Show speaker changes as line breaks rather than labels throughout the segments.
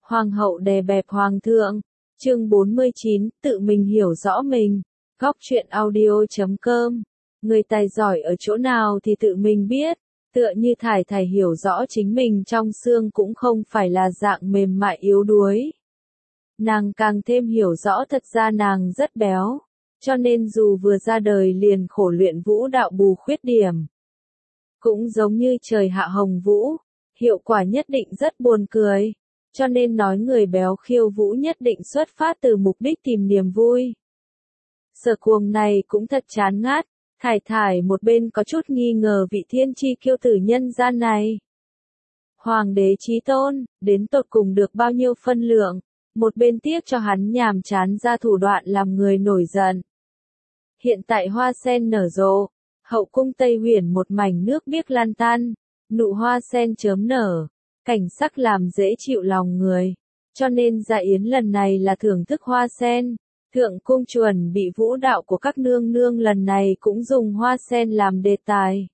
Hoàng hậu đè bẹp hoàng thượng. Chương 49, tự mình hiểu rõ mình. Góc truyện audio.com. Người tài giỏi ở chỗ nào thì tự mình biết. Tựa như Thải Thải hiểu rõ chính mình trong xương cũng không phải là dạng mềm mại yếu đuối. Nàng càng thêm hiểu rõ thật ra nàng rất béo. Cho nên dù vừa ra đời liền khổ luyện vũ đạo bù khuyết điểm. Cũng giống như trời hạ hồng vũ, hiệu quả nhất định rất buồn cười. Cho nên nói người béo khiêu vũ nhất định xuất phát từ mục đích tìm niềm vui. Sở Cuồng này cũng thật chán ngắt, Thải Thải một bên có chút nghi ngờ vị thiên chi kiêu tử nhân gian này. Hoàng đế chí tôn, đến tột cùng được bao nhiêu phân lượng, một bên tiếc cho hắn nhàm chán ra thủ đoạn làm người nổi giận. Hiện tại hoa sen nở rộ, hậu cung Tây Huyền một mảnh nước biếc lan tan, nụ hoa sen chớm nở, cảnh sắc làm dễ chịu lòng người. Cho nên dạ yến lần này là thưởng thức hoa sen. Thượng cung chuẩn bị vũ đạo của các nương nương lần này cũng dùng hoa sen làm đề tài.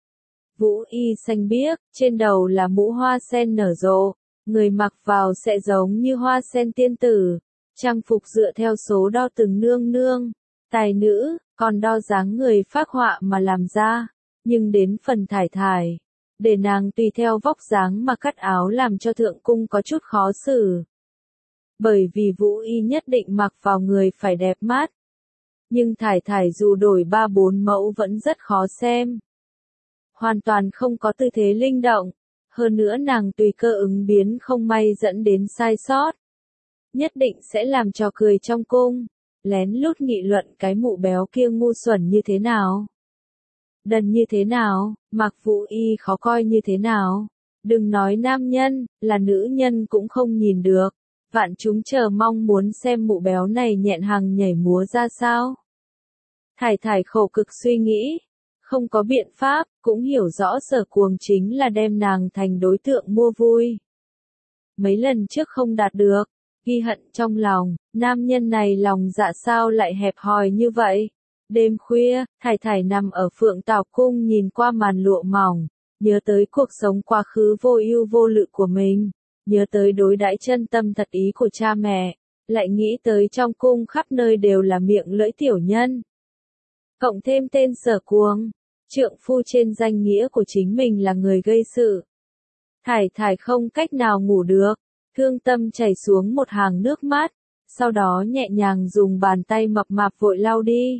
Vũ y xanh biếc, trên đầu là mũ hoa sen nở rộ, người mặc vào sẽ giống như hoa sen tiên tử, trang phục dựa theo số đo từng nương nương, tài nữ, còn đo dáng người phác họa mà làm ra, nhưng đến phần Thải Thải, để nàng tùy theo vóc dáng mà cắt áo làm cho thượng cung có chút khó xử. Bởi vì Vũ y nhất định mặc vào người phải đẹp mắt. Nhưng Thải Thải dù đổi 3-4 mẫu vẫn rất khó xem. Hoàn toàn không có tư thế linh động. Hơn nữa nàng tùy cơ ứng biến không may dẫn đến sai sót. Nhất định sẽ làm trò cười trong cung. Lén lút nghị luận cái mụ béo kia ngu xuẩn như thế nào. Đần như thế nào, mặc Vũ y khó coi như thế nào. Đừng nói nam nhân, là nữ nhân cũng không nhìn được. Vạn chúng chờ mong muốn xem mụ béo này nhẹn hằng nhảy múa ra sao. Thải Thải khổ cực suy nghĩ, không có biện pháp, cũng hiểu rõ Sở Cuồng chính là đem nàng thành đối tượng mua vui. Mấy lần trước không đạt được, ghi hận trong lòng, nam nhân này lòng dạ sao lại hẹp hòi như vậy. Đêm khuya, Thải Thải nằm ở Phượng Tảo Cung nhìn qua màn lụa mỏng, nhớ tới cuộc sống quá khứ vô ưu vô lự của mình. Nhớ tới đối đãi chân tâm thật ý của cha mẹ, lại nghĩ tới trong cung khắp nơi đều là miệng lưỡi tiểu nhân. Cộng thêm tên Sở Cuồng, trượng phu trên danh nghĩa của chính mình là người gây sự. Thải Thải không cách nào ngủ được, thương tâm chảy xuống một hàng nước mắt, sau đó nhẹ nhàng dùng bàn tay mập mạp vội lau đi.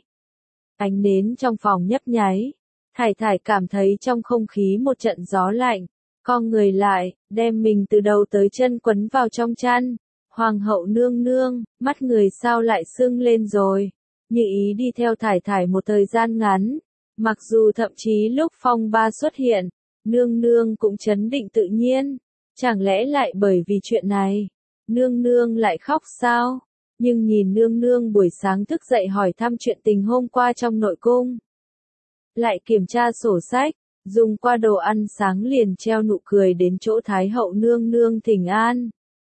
Ánh nến trong phòng nhấp nháy, Thải Thải cảm thấy trong không khí một trận gió lạnh. Con người lại, đem mình từ đầu tới chân quấn vào trong chăn. Hoàng hậu nương nương, mắt người sao lại sưng lên rồi. Như ý đi theo Thải Thải một thời gian ngắn. Mặc dù thậm chí lúc phong ba xuất hiện, nương nương cũng trấn định tự nhiên. Chẳng lẽ lại bởi vì chuyện này, nương nương lại khóc sao? Nhưng nhìn nương nương buổi sáng thức dậy hỏi thăm chuyện tình hôm qua trong nội cung. Lại kiểm tra sổ sách. Dùng qua đồ ăn sáng liền treo nụ cười đến chỗ Thái hậu nương nương thỉnh an.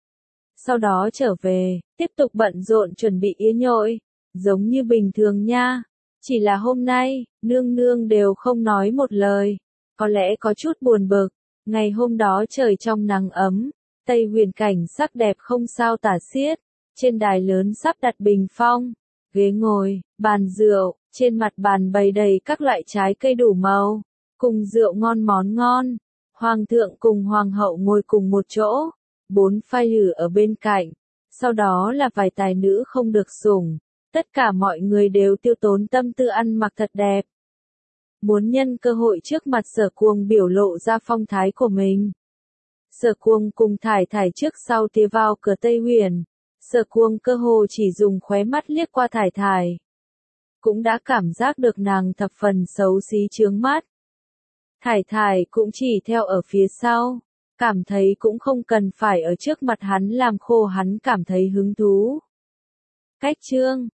Sau đó trở về, tiếp tục bận rộn chuẩn bị yến nhội, giống như bình thường nha. Chỉ là hôm nay, nương nương đều không nói một lời, có lẽ có chút buồn bực. Ngày hôm đó trời trong nắng ấm, Tây Huyền cảnh sắc đẹp không sao tả xiết, trên đài lớn sắp đặt bình phong, ghế ngồi, bàn rượu, trên mặt bàn bày đầy các loại trái cây đủ màu. Cùng rượu ngon món ngon, hoàng thượng cùng hoàng hậu ngồi cùng một chỗ, 4 phai lử ở bên cạnh, sau đó là vài tài nữ không được sủng, tất cả mọi người đều tiêu tốn tâm tư ăn mặc thật đẹp. Muốn nhân cơ hội trước mặt Sở Cuồng biểu lộ ra phong thái của mình. Sở Cuồng cùng Thải Thải trước sau tiến vào cửa Tây Huyền, Sở Cuồng cơ hồ chỉ dùng khóe mắt liếc qua Thải Thải. Cũng đã cảm giác được nàng thập phần xấu xí chướng mắt. Thải Thải cũng chỉ theo ở phía sau, cảm thấy cũng không cần phải ở trước mặt hắn làm khô hắn cảm thấy hứng thú. Cách chương,